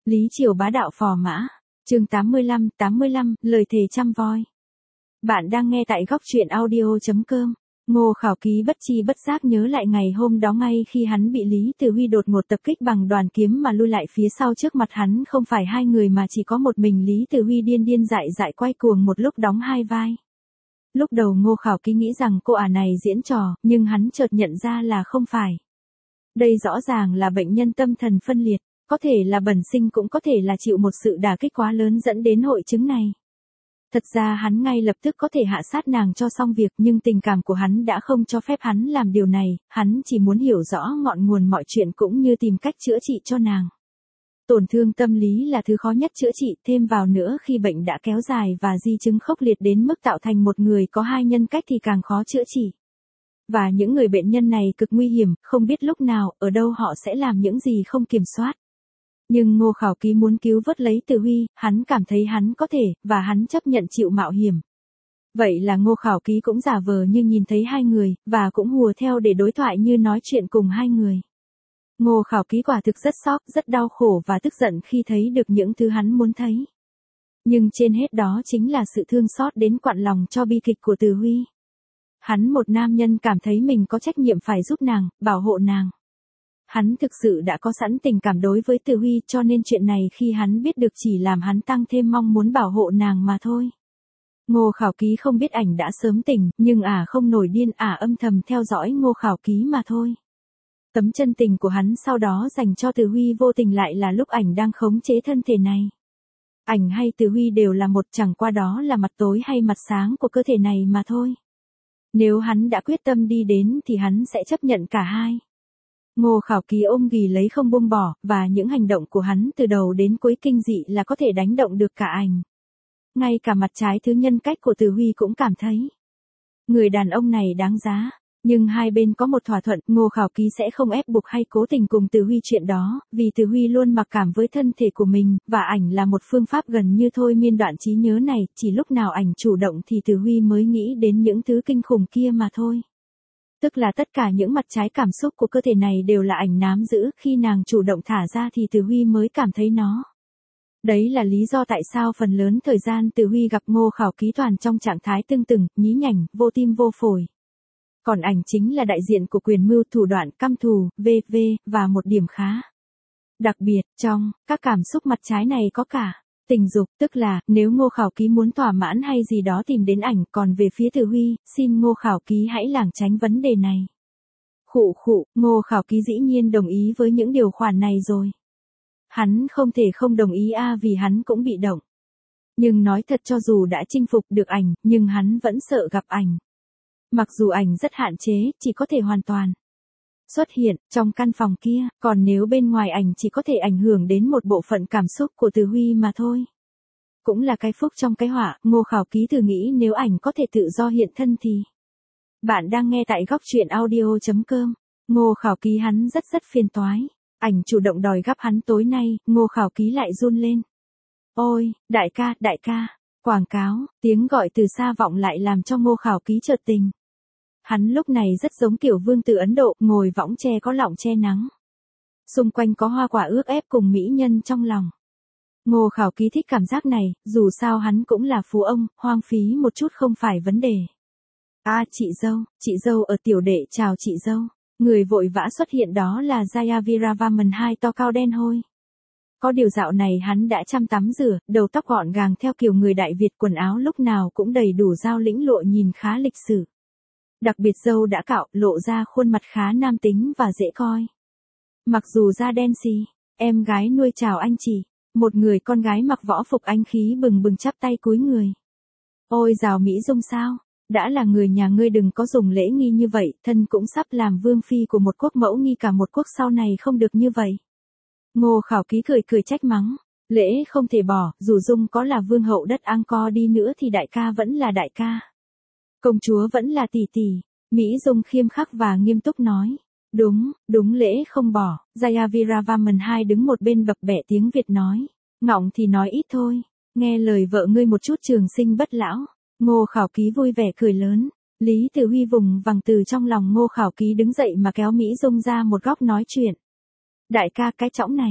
Lý Triều bá đạo phò mã. Chương 85, lời thề trăm voi. Bạn đang nghe tại góc truyện audio.com. Ngô Khảo Ký bất chi bất giác nhớ lại ngày hôm đó ngay khi hắn bị Lý Tử Huy đột ngột tập kích bằng đoàn kiếm mà lui lại phía sau trước mặt hắn không phải hai người mà chỉ có một mình Lý Tử Huy điên điên dại dại quay cuồng một lúc đóng hai vai. Lúc đầu Ngô Khảo Ký nghĩ rằng cô ả này diễn trò, nhưng hắn chợt nhận ra là không phải. Đây rõ ràng là bệnh nhân tâm thần phân liệt, có thể là bẩm sinh cũng có thể là chịu một sự đả kích quá lớn dẫn đến hội chứng này. Thật ra hắn ngay lập tức có thể hạ sát nàng cho xong việc nhưng tình cảm của hắn đã không cho phép hắn làm điều này, hắn chỉ muốn hiểu rõ ngọn nguồn mọi chuyện cũng như tìm cách chữa trị cho nàng. Tổn thương tâm lý là thứ khó nhất chữa trị, thêm vào nữa khi bệnh đã kéo dài và di chứng khốc liệt đến mức tạo thành một người có hai nhân cách thì càng khó chữa trị. Và những người bệnh nhân này cực nguy hiểm, không biết lúc nào, ở đâu họ sẽ làm những gì không kiểm soát. Nhưng Ngô Khảo Ký muốn cứu vớt lấy Tử Huy, hắn cảm thấy hắn có thể, và hắn chấp nhận chịu mạo hiểm. Vậy là Ngô Khảo Ký cũng giả vờ như nhìn thấy hai người, và cũng hùa theo để đối thoại như nói chuyện cùng hai người. Ngô Khảo Ký quả thực rất sốc, rất đau khổ và tức giận khi thấy được những thứ hắn muốn thấy. Nhưng trên hết đó chính là sự thương xót đến quặn lòng cho bi kịch của Tử Huy. Hắn một nam nhân cảm thấy mình có trách nhiệm phải giúp nàng, bảo hộ nàng. Hắn thực sự đã có sẵn tình cảm đối với Tử Huy cho nên chuyện này khi hắn biết được chỉ làm hắn tăng thêm mong muốn bảo hộ nàng mà thôi. Ngô Khảo Ký không biết ảnh đã sớm tỉnh, nhưng không nổi điên, âm thầm theo dõi Ngô Khảo Ký mà thôi. Tấm chân tình của hắn sau đó dành cho Tử Huy vô tình lại là lúc ảnh đang khống chế thân thể này. Ảnh hay Tử Huy đều là một, chẳng qua đó là mặt tối hay mặt sáng của cơ thể này mà thôi. Nếu hắn đã quyết tâm đi đến thì hắn sẽ chấp nhận cả hai. Ngô Khảo Ký ôm ghì lấy không buông bỏ, và những hành động của hắn từ đầu đến cuối kinh dị là có thể đánh động được cả ảnh. Ngay cả mặt trái thứ nhân cách của Tử Huy cũng cảm thấy. Người đàn ông này đáng giá. Nhưng hai bên có một thỏa thuận, Ngô Khảo Ký sẽ không ép buộc hay cố tình cùng Tử Huy chuyện đó, vì Tử Huy luôn mặc cảm với thân thể của mình, và ảnh là một phương pháp gần như thôi miên đoạn trí nhớ này, chỉ lúc nào ảnh chủ động thì Tử Huy mới nghĩ đến những thứ kinh khủng kia mà thôi. Tức là tất cả những mặt trái cảm xúc của cơ thể này đều là ảnh nắm giữ, khi nàng chủ động thả ra thì Tử Huy mới cảm thấy nó. Đấy là lý do tại sao phần lớn thời gian Tử Huy gặp Ngô Khảo Ký toàn trong trạng thái tưng từng, nhí nhảnh, vô tim vô phổi. Còn ảnh chính là đại diện của quyền mưu thủ đoạn, căm thù, v.v. và một điểm khá đặc biệt trong các cảm xúc mặt trái này có cả tình dục, tức là nếu Ngô Khảo Ký muốn thỏa mãn hay gì đó tìm đến ảnh, còn về phía Tử Huy, xin Ngô Khảo Ký hãy lảng tránh vấn đề này. Ngô Khảo Ký dĩ nhiên đồng ý với những điều khoản này rồi. Hắn không thể không đồng ý vì hắn cũng bị động. Nhưng nói thật cho dù đã chinh phục được ảnh, nhưng hắn vẫn sợ gặp ảnh. Mặc dù ảnh rất hạn chế, chỉ có thể hoàn toàn xuất hiện trong căn phòng kia, còn nếu bên ngoài ảnh chỉ có thể ảnh hưởng đến một bộ phận cảm xúc của Tử Huy mà thôi. Cũng là cái phúc trong cái họa, Ngô Khảo Ký thử nghĩ nếu ảnh có thể tự do hiện thân thì. Bạn đang nghe tại góc truyện audio.com. Ngô Khảo Ký hắn rất phiền toái. Ảnh chủ động đòi gắp hắn tối nay, Ngô Khảo Ký lại run lên. Ôi, đại ca. Quảng cáo, tiếng gọi từ xa vọng lại làm cho Ngô Khảo Ký chợt tình. Hắn lúc này rất giống kiểu vương tử Ấn Độ, ngồi võng tre có lọng che nắng. Xung quanh có hoa quả ướp ép cùng mỹ nhân trong lòng. Ngô Khảo Ký thích cảm giác này, dù sao hắn cũng là phú ông, hoang phí một chút không phải vấn đề. Chị dâu ở tiểu đệ chào chị dâu. Người vội vã xuất hiện đó là Jayaviravarman II to cao đen hôi. Có điều dạo này hắn đã chăm tắm rửa, đầu tóc gọn gàng theo kiểu người Đại Việt, quần áo lúc nào cũng đầy đủ dao lĩnh lụa nhìn khá lịch sử. Đặc biệt râu đã cạo, lộ ra khuôn mặt khá nam tính và dễ coi. Mặc dù da đen xì, em gái nuôi chào anh chị. Một người con gái mặc võ phục anh khí bừng bừng chắp tay cúi người. Ôi dào Mỹ Dung sao? Đã là người nhà ngươi đừng có dùng lễ nghi như vậy, thân cũng sắp làm vương phi của một quốc mẫu nghi cả một quốc sau này không được như vậy. Ngô Khảo Ký cười trách mắng. Lễ không thể bỏ, dù Dung có là vương hậu đất Angkor đi nữa thì đại ca vẫn là đại ca. Công chúa vẫn là tỷ tỷ. Mỹ Dung khiêm khắc và nghiêm túc nói. Đúng lễ không bỏ. Jayaviravarman II đứng một bên bập bẹ tiếng Việt nói. Ngọng thì nói ít thôi. Nghe lời vợ ngươi một chút trường sinh bất lão. Ngô Khảo Ký vui vẻ cười lớn. Lý Tử Huy vùng vằng từ trong lòng Ngô Khảo Ký đứng dậy mà kéo Mỹ Dung ra một góc nói chuyện. Đại ca cái chõng này.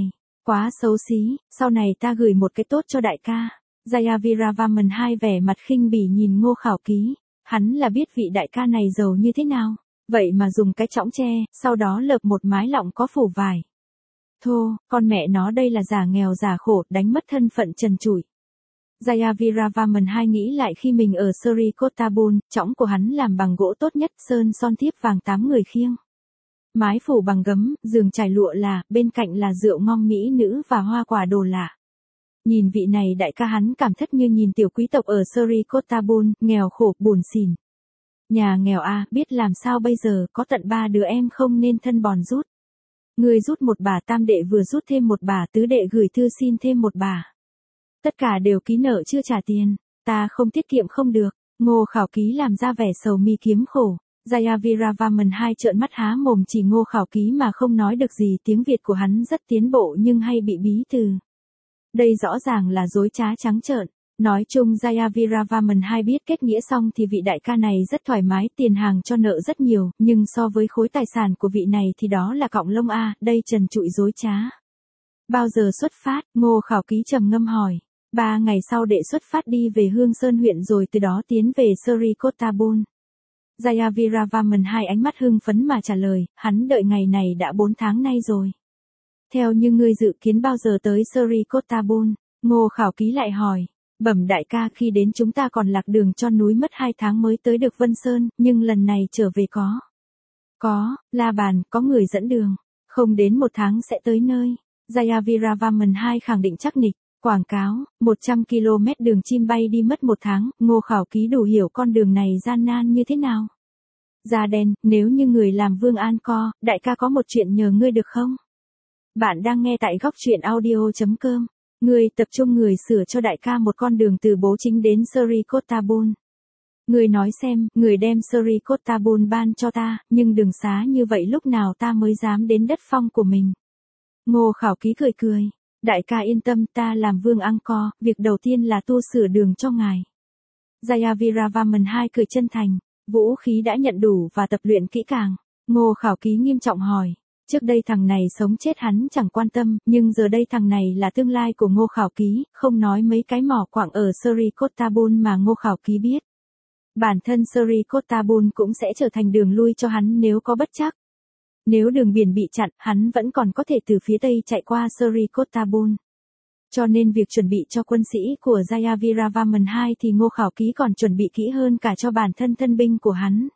Quá xấu xí, sau này ta gửi một cái tốt cho đại ca. Jayaviravarman hai vẻ mặt khinh bỉ nhìn Ngô Khảo Ký, hắn là biết vị đại ca này giàu như thế nào, vậy mà dùng cái chõng tre, sau đó lợp một mái lọng có phủ vải. Thô, con mẹ nó đây là giả nghèo giả khổ, đánh mất thân phận trần trụi. Jayaviravarman hai nghĩ lại khi mình ở Srikottabun, chõng của hắn làm bằng gỗ tốt nhất, sơn son thiếp vàng 8 người khiêng. Mái phủ bằng gấm, giường trải lụa là, bên cạnh là rượu ngon mỹ nữ và hoa quả đồ lạ. Nhìn vị này đại ca hắn cảm thất như nhìn tiểu quý tộc ở Srikottabun, nghèo khổ, buồn xỉn. Nhà nghèo a, biết làm sao bây giờ, có tận 3 đứa em không nên thân bòn rút. Người rút một bà, tam đệ vừa rút thêm một bà, tứ đệ gửi thư xin thêm một bà. Tất cả đều ký nợ chưa trả tiền, ta không tiết kiệm không được. Ngô Khảo Ký làm ra vẻ sầu mi kiếm khổ. Jayaviravarman hai trợn mắt há mồm chỉ Ngô Khảo Ký mà không nói được gì, tiếng Việt của hắn rất tiến bộ nhưng hay bị bí từ. Đây rõ ràng là dối trá trắng trợn. Nói chung Jayaviravarman hai biết kết nghĩa xong thì vị đại ca này rất thoải mái, tiền hàng cho nợ rất nhiều, nhưng so với khối tài sản của vị này thì đó là cọng lông a, đây trần trụi dối trá. Bao giờ xuất phát, Ngô Khảo Ký trầm ngâm hỏi. 3 ngày sau đệ xuất phát đi về Hương Sơn huyện rồi từ đó tiến về Srikottabun. Jayaviravarman hai ánh mắt hưng phấn mà trả lời, hắn đợi ngày này đã 4 tháng nay rồi. Theo như ngươi dự kiến bao giờ tới Srikottabun? Ngô Khảo Ký lại hỏi. Bẩm đại ca, khi đến chúng ta còn lạc đường cho núi, mất 2 tháng mới tới được Vân Sơn, nhưng lần này trở về có, la bàn, có người dẫn đường. Không đến 1 tháng sẽ tới nơi. Jayaviravarman hai khẳng định chắc nịch. Quảng cáo, 100 km đường chim bay đi mất 1 tháng, Ngô Khảo Ký đủ hiểu con đường này gian nan như thế nào. Da đen, nếu như người làm Vương An Co, đại ca có một chuyện nhờ ngươi được không? Bạn đang nghe tại góc truyện audio.com. Ngươi tập trung người sửa cho đại ca một con đường từ Bố Chính đến Srikottabun. Ngươi nói xem, người đem Srikottabun ban cho ta, nhưng đường xá như vậy lúc nào ta mới dám đến đất phong của mình. Ngô Khảo Ký cười cười. Đại ca yên tâm, ta làm Vương An Co, việc đầu tiên là tu sửa đường cho ngài. Jayaviravarman hai cười chân thành, vũ khí đã nhận đủ và tập luyện kỹ càng. Ngô Khảo Ký nghiêm trọng hỏi, trước đây thằng này sống chết hắn chẳng quan tâm, nhưng giờ đây thằng này là tương lai của Ngô Khảo Ký, không nói mấy cái mỏ quặng ở Srikottabun mà Ngô Khảo Ký biết. Bản thân Srikottabun cũng sẽ trở thành đường lui cho hắn nếu có bất trắc. Nếu đường biển bị chặn, hắn vẫn còn có thể từ phía tây chạy qua Srikottabun. Cho nên việc chuẩn bị cho quân sĩ của Jayaviravarman hai thì Ngô Khảo Ký còn chuẩn bị kỹ hơn cả cho bản thân thân binh của hắn.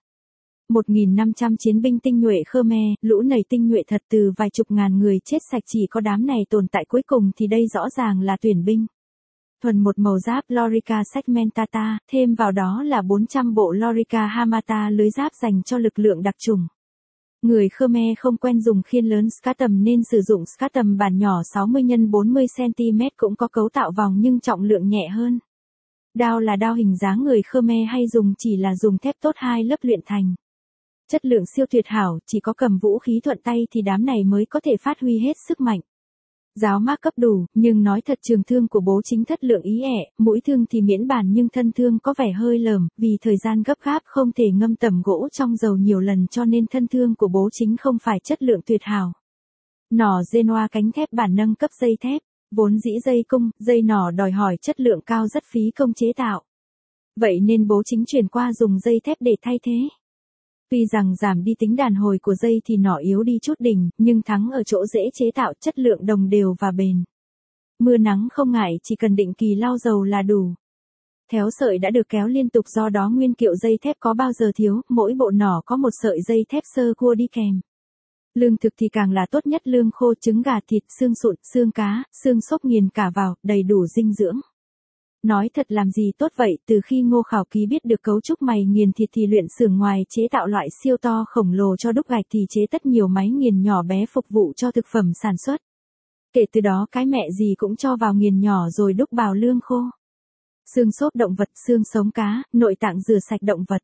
1.500 chiến binh tinh nhuệ Khmer, lũ nầy tinh nhuệ thật, từ vài chục ngàn người chết sạch chỉ có đám này tồn tại cuối cùng thì đây rõ ràng là tuyển binh. Thuần một màu giáp Lorica Segmentata, thêm vào đó là 400 bộ Lorica Hamata lưới giáp dành cho lực lượng đặc chủng. Người Khmer không quen dùng khiên lớn Skatum nên sử dụng Skatum bản nhỏ 60 x 40 cm cũng có cấu tạo vòng nhưng trọng lượng nhẹ hơn. Đao là đao hình dáng người Khmer hay dùng chỉ là dùng thép tốt 2 lớp luyện thành. Chất lượng siêu tuyệt hảo, chỉ có cầm vũ khí thuận tay thì đám này mới có thể phát huy hết sức mạnh. Giáo mác cấp đủ, nhưng nói thật trường thương của Bố Chính thất lượng ý ẻ, mũi thương thì miễn bàn nhưng thân thương có vẻ hơi lởm, vì thời gian gấp gáp không thể ngâm tẩm gỗ trong dầu nhiều lần cho nên thân thương của Bố Chính không phải chất lượng tuyệt hảo. Nỏ Genoa cánh thép bản nâng cấp dây thép, vốn dĩ dây cung, dây nỏ đòi hỏi chất lượng cao rất phí công chế tạo. Vậy nên Bố Chính chuyển qua dùng dây thép để thay thế. Tuy rằng giảm đi tính đàn hồi của dây thì nỏ yếu đi chút đỉnh, nhưng thắng ở chỗ dễ chế tạo, chất lượng đồng đều và bền. Mưa nắng không ngại, chỉ cần định kỳ lau dầu là đủ. Théo sợi đã được kéo liên tục, do đó nguyên kiệu dây thép có bao giờ thiếu, mỗi bộ nỏ có một sợi dây thép sơ cua đi kèm. Lương thực thì càng là tốt nhất, lương khô, trứng gà, thịt, xương sụn, xương cá, xương xốp nghiền cả vào, đầy đủ dinh dưỡng. Nói thật làm gì tốt vậy, từ khi Ngô Khảo Ký biết được cấu trúc mày nghiền thịt thì luyện xưởng ngoài chế tạo loại siêu to khổng lồ cho đúc gạch thì chế tất nhiều máy nghiền nhỏ bé phục vụ cho thực phẩm sản xuất. Kể từ đó cái mẹ gì cũng cho vào nghiền nhỏ rồi đúc bào lương khô. Xương xốp động vật, xương sống cá, nội tạng rửa sạch động vật.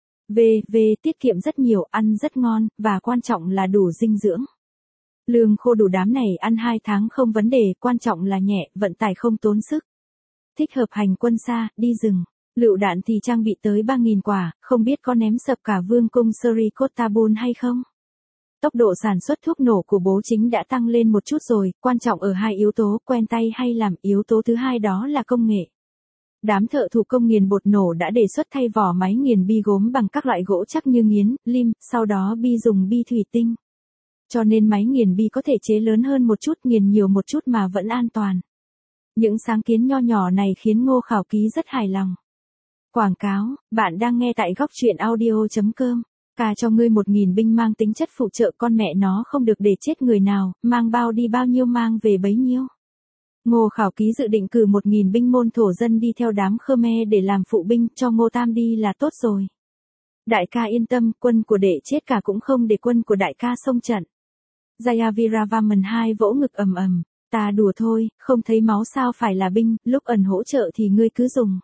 Tiết kiệm rất nhiều, ăn rất ngon, và quan trọng là đủ dinh dưỡng. Lương khô đủ đám này ăn 2 tháng không vấn đề, quan trọng là nhẹ, vận tải không tốn sức. Thích hợp hành quân xa, đi rừng. Lựu đạn thì trang bị tới 3.000 quả, không biết có ném sập cả vương cung Srikottabun hay không? tốc độ sản xuất thuốc nổ của bố chính đã tăng lên một chút rồi, quan trọng ở hai yếu tố, quen tay hay làm, yếu tố thứ hai đó là công nghệ. Đám thợ thủ công nghiền bột nổ đã đề xuất thay vỏ máy nghiền bi gốm bằng các loại gỗ chắc như nghiến, lim, sau đó bi dùng bi thủy tinh. Cho nên máy nghiền bi có thể chế lớn hơn một chút, nghiền nhiều một chút mà vẫn an toàn. Những sáng kiến nho nhỏ này khiến Ngô Khảo Ký rất hài lòng. Quảng cáo, bạn đang nghe tại góc truyện audio.com. Ca cho ngươi 1.000 binh mang tính chất phụ trợ, con mẹ nó không được để chết người nào, mang bao đi bao nhiêu mang về bấy nhiêu. Ngô Khảo Ký dự định cử 1.000 binh môn thổ dân đi theo đám Khmer để làm phụ binh, cho Ngô Tam đi là tốt rồi. Đại ca yên tâm, quân của đệ chết cả cũng không để quân của đại ca xông trận. Jayaviravarman II vỗ ngực ầm ầm, ta đùa thôi, không thấy máu sao phải là binh, lúc ẩn hỗ trợ thì ngươi cứ dùng.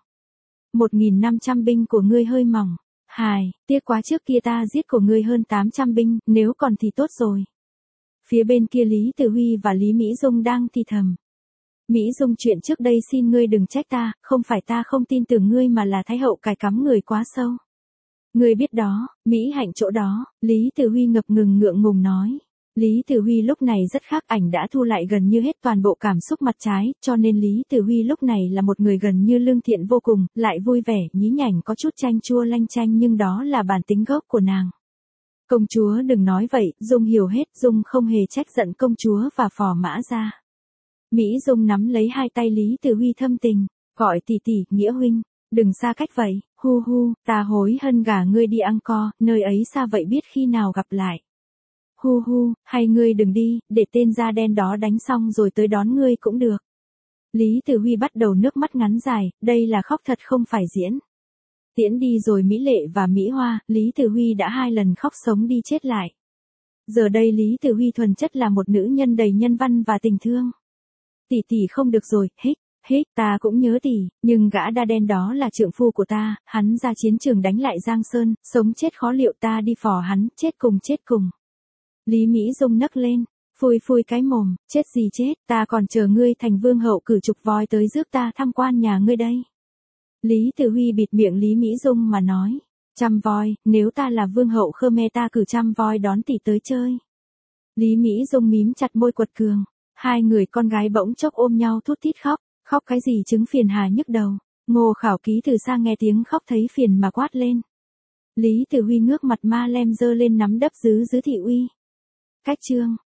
1.500 binh của ngươi hơi mỏng. Hài, tiếc quá, trước kia ta giết của ngươi hơn 800 binh, nếu còn thì tốt rồi. Phía bên kia Lý Tử Huy và Lý Mỹ Dung đang thì thầm. Mỹ Dung, chuyện trước đây xin ngươi đừng trách ta, không phải ta không tin tưởng ngươi mà là Thái hậu cài cắm người quá sâu. Ngươi biết đó, Mỹ Hạnh chỗ đó, Lý Tử Huy ngập ngừng ngượng ngùng nói. Lý Tử Huy lúc này rất khác, ảnh đã thu lại gần như hết toàn bộ cảm xúc mặt trái, cho nên Lý Tử Huy lúc này là một người gần như lương thiện vô cùng, lại vui vẻ, nhí nhảnh, có chút chanh chua lanh chanh, nhưng đó là bản tính gốc của nàng. Công chúa đừng nói vậy, Dung hiểu hết, Dung không hề trách giận công chúa và Phò Mã Gia. Mỹ Dung nắm lấy hai tay Lý Tử Huy thâm tình, gọi tỷ tỷ, Nghĩa huynh, đừng xa cách vậy, hu hu, ta hối hận gả ngươi đi Angkor, nơi ấy xa vậy biết khi nào gặp lại. Hu hu, hay ngươi đừng đi, để tên da đen đó đánh xong rồi tới đón ngươi cũng được. Lý Tử Huy bắt đầu nước mắt ngắn dài, đây là khóc thật không phải diễn. Tiễn đi rồi Mỹ Lệ và Mỹ Hoa, Lý Tử Huy đã 2 lần khóc sống đi chết lại. Giờ đây Lý Tử Huy thuần chất là một nữ nhân đầy nhân văn và tình thương. Tỷ tỷ không được rồi, hích, ta cũng nhớ tỷ, nhưng gã da đen đó là trượng phu của ta, hắn ra chiến trường đánh lại Giang Sơn, sống chết khó liệu, ta đi phò hắn, chết cùng. Lý Mỹ Dung nấc lên, phủi cái mồm, chết gì chết, ta còn chờ ngươi thành vương hậu cử trục voi tới rước ta tham quan nhà ngươi đây. Lý Tử Huy bịt miệng Lý Mỹ Dung mà nói, 100 voi, nếu ta là vương hậu Khmer ta cử 100 voi đón tỷ tới chơi. Lý Mỹ Dung mím chặt môi quật cường, hai người con gái bỗng chốc ôm nhau thút thít khóc cái gì chứng phiền hà nhức đầu. Ngô Khảo Ký từ xa nghe tiếng khóc thấy phiền mà quát lên. Lý Tử Huy ngước mặt ma lem dơ lên nắm đấm dứ thị uy. Cách chương